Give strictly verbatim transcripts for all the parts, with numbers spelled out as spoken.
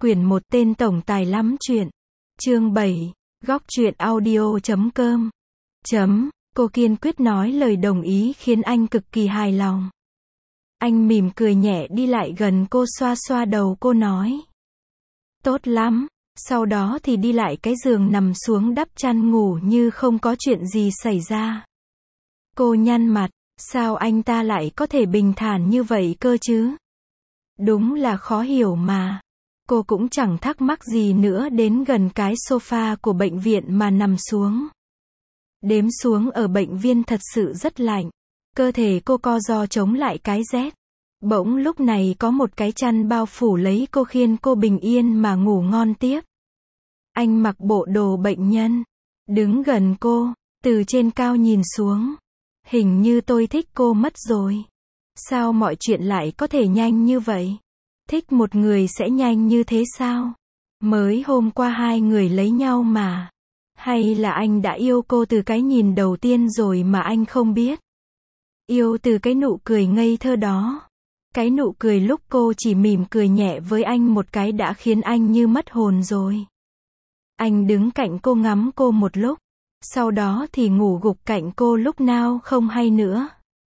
Quyển một tên tổng tài lắm chuyện. Chương bảy. Góc truyện audio chấm com. Chấm. Cô kiên quyết nói lời đồng ý khiến anh cực kỳ hài lòng. Anh mỉm cười nhẹ đi lại gần cô, xoa xoa đầu cô nói. Tốt lắm. Sau đó thì đi lại cái giường nằm xuống đắp chăn ngủ như không có chuyện gì xảy ra. Cô nhăn mặt, sao anh ta lại có thể bình thản như vậy cơ chứ? Đúng là khó hiểu mà. Cô cũng chẳng thắc mắc gì nữa, đến gần cái sofa của bệnh viện mà nằm xuống. Đếm xuống ở bệnh viện thật sự rất lạnh. Cơ thể cô co ro chống lại cái rét. Bỗng lúc này có một cái chăn bao phủ lấy cô khiến cô bình yên mà ngủ ngon tiếp. Anh mặc bộ đồ bệnh nhân, đứng gần cô, từ trên cao nhìn xuống. Hình như tôi thích cô mất rồi. Sao mọi chuyện lại có thể nhanh như vậy? Thích một người sẽ nhanh như thế sao? Mới hôm qua hai người lấy nhau mà. Hay là anh đã yêu cô từ cái nhìn đầu tiên rồi mà anh không biết? Yêu từ cái nụ cười ngây thơ đó. Cái nụ cười lúc cô chỉ mỉm cười nhẹ với anh một cái đã khiến anh như mất hồn rồi. Anh đứng cạnh cô ngắm cô một lúc. Sau đó thì ngủ gục cạnh cô lúc nào không hay nữa.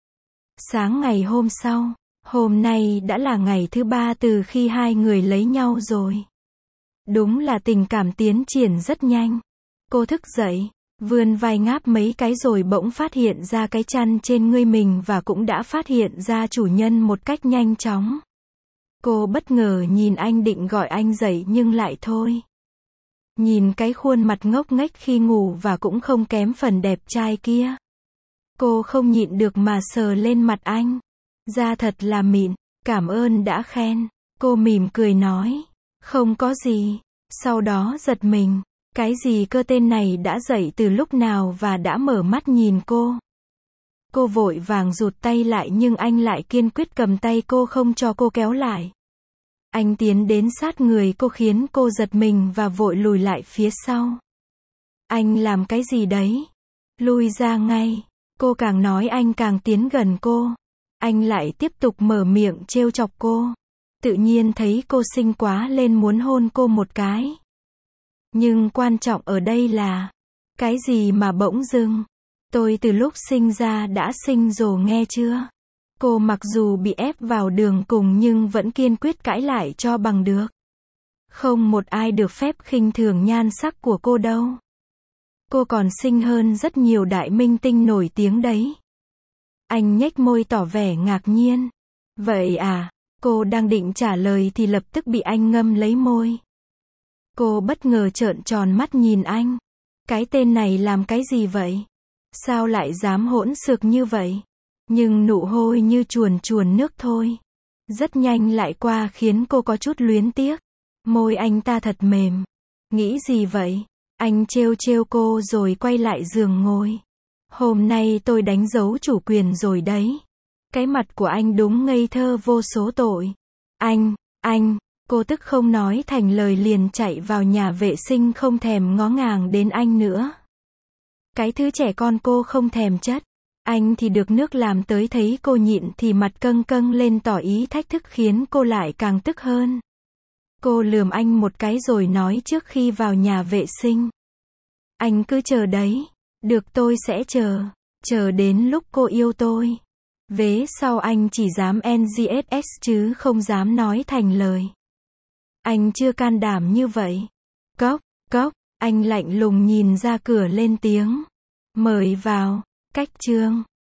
Sáng ngày hôm sau, hôm nay đã là ngày thứ ba từ khi hai người lấy nhau rồi. Đúng là tình cảm tiến triển rất nhanh. Cô thức dậy, vươn vai ngáp mấy cái rồi bỗng phát hiện ra cái chăn trên người mình và cũng đã phát hiện ra chủ nhân một cách nhanh chóng. Cô bất ngờ nhìn anh định gọi anh dậy nhưng lại thôi. Nhìn cái khuôn mặt ngốc nghếch khi ngủ và cũng không kém phần đẹp trai kia. Cô không nhịn được mà sờ lên mặt anh. Da thật là mịn, cảm ơn đã khen. Cô mỉm cười nói. Không có gì. Sau đó giật mình. Cái gì cơ, tên này đã dậy từ lúc nào và đã mở mắt nhìn cô. Cô vội vàng rụt tay lại nhưng anh lại kiên quyết cầm tay cô không cho cô kéo lại. Anh tiến đến sát người cô khiến cô giật mình và vội lùi lại phía sau. Anh làm cái gì đấy? Lui ra ngay. Cô càng nói anh càng tiến gần cô. Anh lại tiếp tục mở miệng trêu chọc cô. Tự nhiên thấy cô xinh quá lên muốn hôn cô một cái. Nhưng quan trọng ở đây là, cái gì mà bỗng dưng? Tôi từ lúc sinh ra đã sinh rồi nghe chưa? Cô mặc dù bị ép vào đường cùng nhưng vẫn kiên quyết cãi lại cho bằng được. Không một ai được phép khinh thường nhan sắc của cô đâu. Cô còn xinh hơn rất nhiều đại minh tinh nổi tiếng đấy. Anh nhếch môi tỏ vẻ ngạc nhiên. Vậy à? Cô đang định trả lời thì lập tức bị anh ngâm lấy môi. Cô bất ngờ trợn tròn mắt nhìn anh. Cái tên này làm cái gì vậy? Sao lại dám hỗn xược như vậy? Nhưng nụ hôn như chuồn chuồn nước thôi. Rất nhanh lại qua khiến cô có chút luyến tiếc. Môi anh ta thật mềm. Nghĩ gì vậy? Anh trêu trêu cô rồi quay lại giường ngồi. Hôm nay tôi đánh dấu chủ quyền rồi đấy. Cái mặt của anh đúng ngây thơ vô số tội. Anh, anh, cô tức không nói thành lời liền chạy vào nhà vệ sinh không thèm ngó ngàng đến anh nữa. Cái thứ trẻ con cô không thèm chất. Anh thì được nước làm tới, thấy cô nhịn thì mặt căng căng lên tỏ ý thách thức khiến cô lại càng tức hơn. Cô lườm anh một cái rồi nói trước khi vào nhà vệ sinh. Anh cứ chờ đấy. Được, tôi sẽ chờ. Chờ đến lúc cô yêu tôi. Vế sau anh chỉ dám en giê ét ét chứ không dám nói thành lời. Anh chưa can đảm như vậy. Cốc, cốc, anh lạnh lùng nhìn ra cửa lên tiếng. Mời vào. Cách chương.